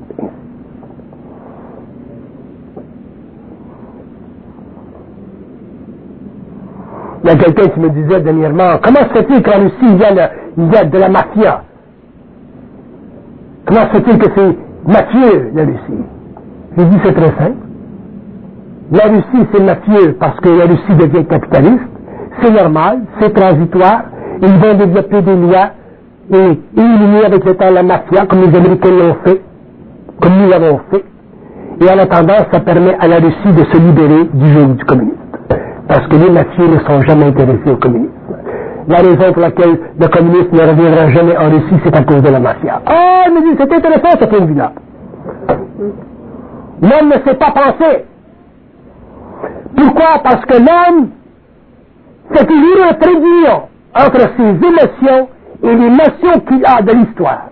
Speaker 2: Il y a quelqu'un qui me disait dernièrement, comment se fait-il qu'en Russie, il y a, le, il y a de la mafia? Comment se fait-il que c'est mafieux, la Russie? Je dis, c'est très simple. La Russie, c'est mafieux parce que la Russie devient capitaliste. C'est normal, c'est transitoire. Ils vont développer des lois et éliminer avec le temps la mafia, comme les Américains l'ont fait, comme nous l'avons fait. Et en attendant, ça permet à la Russie de se libérer du joug du communisme. Parce que les mafieux ne sont jamais intéressés au communisme. La raison pour laquelle le communisme ne reviendra jamais en Russie, c'est à cause de la mafia. Ah, il me dit, c'est intéressant ce point de vue-là. L'homme ne sait pas penser. Pourquoi? Parce que l'homme fait toujours un trait d'union entre ses émotions et les notions qu'il a de l'histoire.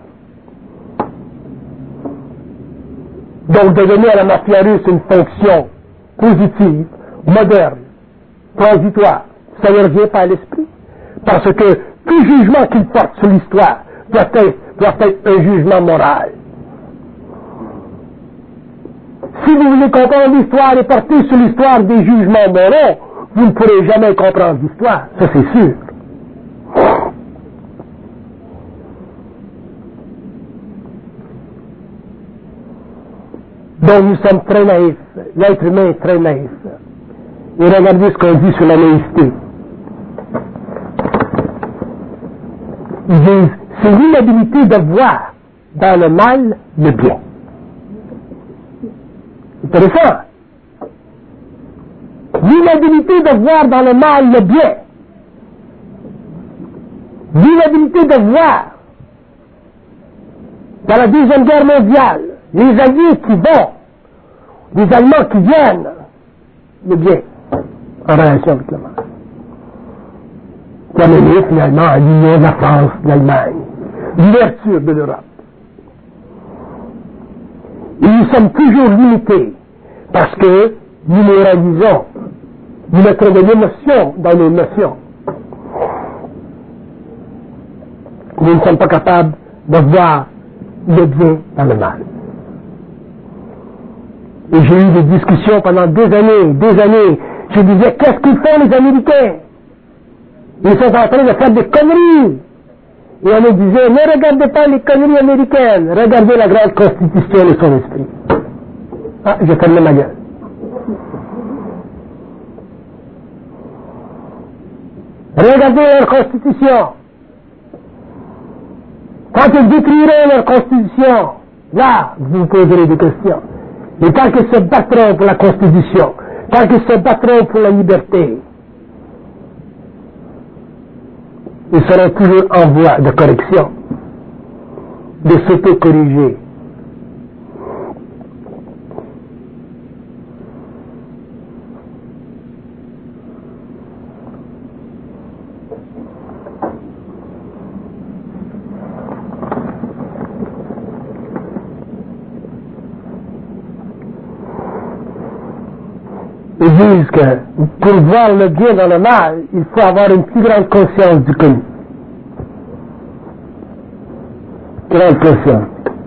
Speaker 2: Donc, de donner à la mafia russe une fonction positive, moderne, transitoire, ça ne revient pas à l'esprit. Parce que tout jugement qu'il porte sur l'histoire doit être, doit être un jugement moral. Si vous voulez comprendre l'histoire et porter sur l'histoire des jugements moraux, vous ne pourrez jamais comprendre l'histoire, ça c'est sûr. Donc nous sommes très naïfs, l'être humain est très naïf. Et regardez ce qu'on dit sur la naïveté. Ils disent, c'est l'inhabilité de voir dans le mal le bien. Intéressant. L'inhabilité de voir dans le mal le bien. L'inhabilité de voir dans la Deuxième Guerre mondiale les Alliés qui vont, les Allemands qui viennent, le bien en relation avec le mal. Qui a mené finalement à l'union de la France, de l'Allemagne, l'ouverture de l'Europe. Et nous sommes toujours limités parce que nous nous réalisons, nous mettons de l'émotion dans nos notions. Nous ne sommes pas capables de voir le bien dans le mal. Et j'ai eu des discussions pendant des années, des années. Je disais, qu'est-ce qu'ils font les Américains? Ils sont en train de faire des conneries. Et on me disait, ne regardez pas les conneries américaines, regardez la grande constitution de son esprit. Ah, j'ai fermé ma gueule. Regardez leur constitution. Quand ils détruiront leur constitution, là, vous vous poserez des questions. Mais tant qu'ils se battront pour la constitution, tant qu'ils se battront pour la liberté, ils seront toujours en voie de correction, de s'auto-corriger. Ils disent que pour voir le bien dans le mal, il faut avoir une plus grande conscience du connu. Grande conscience.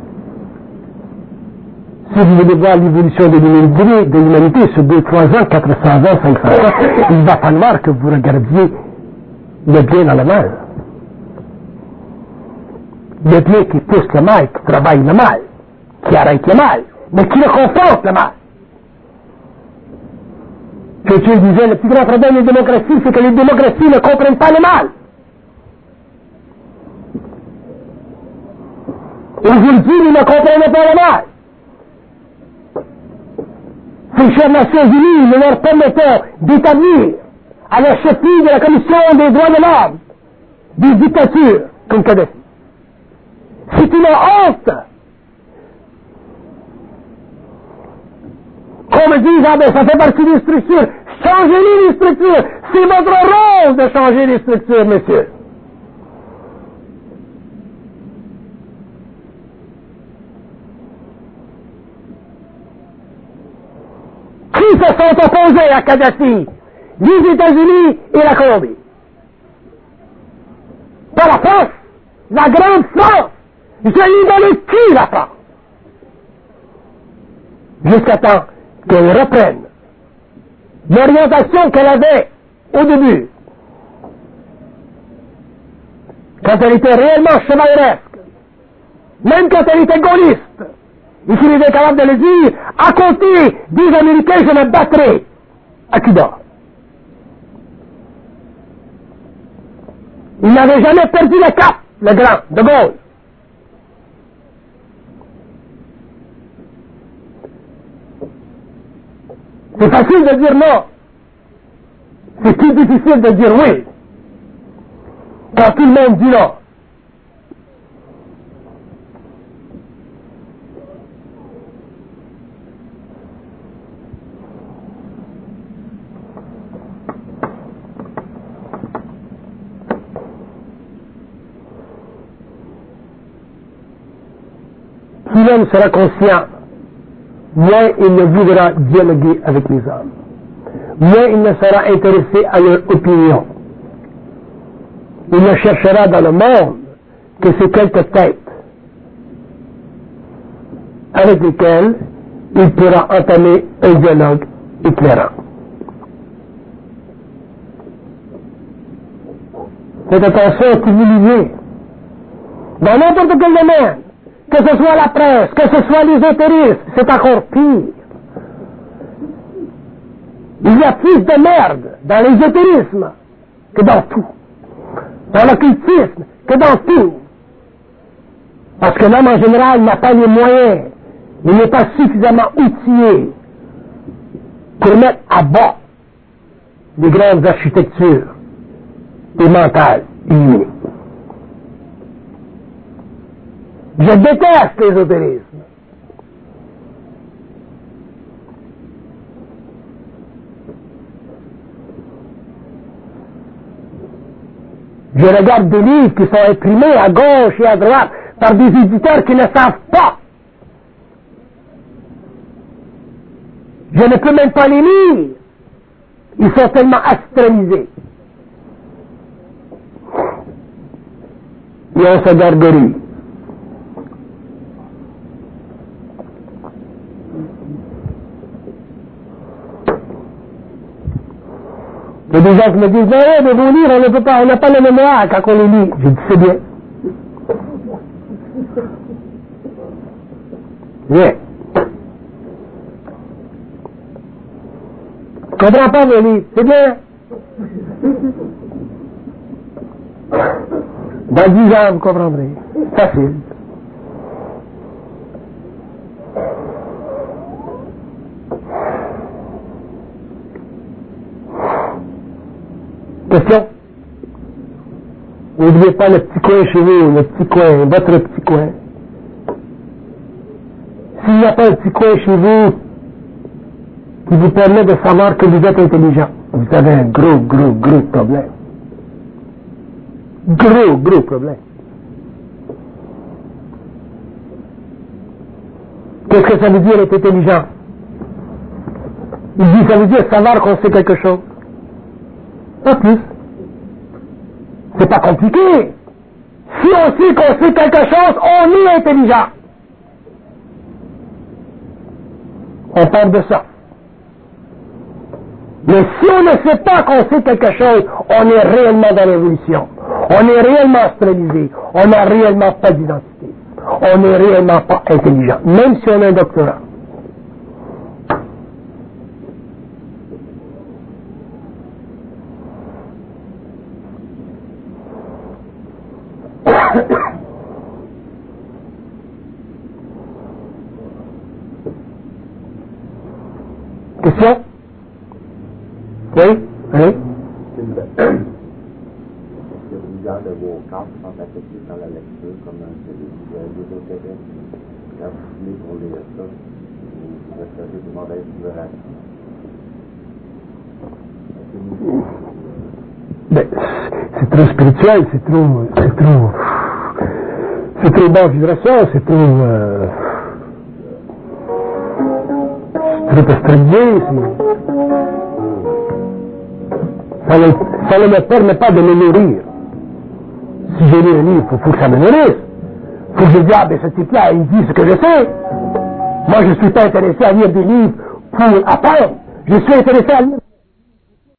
Speaker 2: Si vous voulez voir l'évolution de l'humanité, de l'humanité sur deux, trois ans, quatre cents ans, cinq cents ans, il va falloir que vous regardiez le bien dans le mal. Le bien qui pousse le mal, qui travaille le mal, qui arrête le mal, mais qui le confronte le mal. Churchill disait, le plus grand problème des démocraties, c'est que les démocraties ne comprennent pas le mal. Aujourd'hui, ils ne comprennent pas le mal. Ces chers Nations Unies, nous leur permettons d'établir à la chefferie de la Commission des droits de l'homme des dictatures comme Kadhafi. C'est une honte qu'on me dise, ah ben ça fait partie des structures. Changez-les les structures. C'est votre rôle de changer les structures, messieurs. Qui se sont opposés à Kadhafi? Les États-Unis et la Colombie. Pas la France, la grande France. Je lui donne qui la France? Jusqu'à temps qu'elle reprenne l'orientation qu'elle avait au début, quand elle était réellement chevaleresque, même quand elle était gaulliste, et qu'il était capable de le dire, à côté des Américains, je me battrai à Cuba. Il n'avait jamais perdu le cap, le grand, de Gaulle. C'est facile de dire non. C'est plus difficile de dire oui. Quand tout le monde dit non. Si l'homme sera conscient, moins il ne voudra dialoguer avec les hommes, moins il ne sera intéressé à leur opinion. Il ne cherchera dans le monde que ces quelques têtes avec lesquelles il pourra entamer un dialogue éclairant. Faites attention que vous lisiez dans n'importe quel domaine, que ce soit la presse, que ce soit les ésotéristes, c'est encore pire. Il y a plus de merde dans l'ésotérisme que dans tout. Dans l'occultisme que dans tout. Parce que l'homme en général n'a pas les moyens, il n'est pas suffisamment outillé pour mettre à bas les grandes architectures et mentales illuminées. Je déteste l'ésotérisme. Je regarde des livres qui sont imprimés à gauche et à droite par des éditeurs qui ne savent pas. Je ne peux même pas les lire. Ils sont tellement astralisés. Et on se gargouille. Il y a des gens qui me disent, non, mais vos livres, on ne peut pas, on n'a pas le mémoire quand on les lit. Je dis, c'est bien. Bien. Je ne comprends pas vos livres, c'est bien. Dans dix ans, vous comprendrez. Facile. Question? N'oubliez pas le petit coin chez vous, le petit coin, votre petit coin. S'il n'y a pas un petit coin chez vous qui vous permet de savoir que vous êtes intelligent, vous avez un gros, gros, gros problème. Gros, gros problème. Qu'est-ce que ça veut dire être intelligent? Il dit, ça veut dire savoir qu'on sait quelque chose. Pas plus. C'est pas compliqué. Si on sait qu'on sait quelque chose, on est intelligent. On parle de ça. Mais si on ne sait pas qu'on sait quelque chose, on est réellement dans l'évolution. On est réellement astralisé. On n'a réellement pas d'identité. On n'est réellement pas intelligent, même si on a un doctorat. Question? Oui? Oui?
Speaker 5: Plusieurs de vos cas sont affectés dans la lecture, comme c'est des intérêts. Quand vous voulez pour lire ça, vous recevez de mauvaises vibrations.
Speaker 2: Ben, c'est trop spirituel, c'est trop, c'est trop, c'est trop basse vibration, c'est trop, euh, c'est trop astral, ça ne, ça ne me permet pas de me nourrir. Si je lis un livre, il faut que ça me nourrisse. Il faut que je dise, ah ben ce type-là, il dit ce que je sais. Moi, je ne suis pas intéressé à lire des livres pour apprendre. Je suis intéressé à lire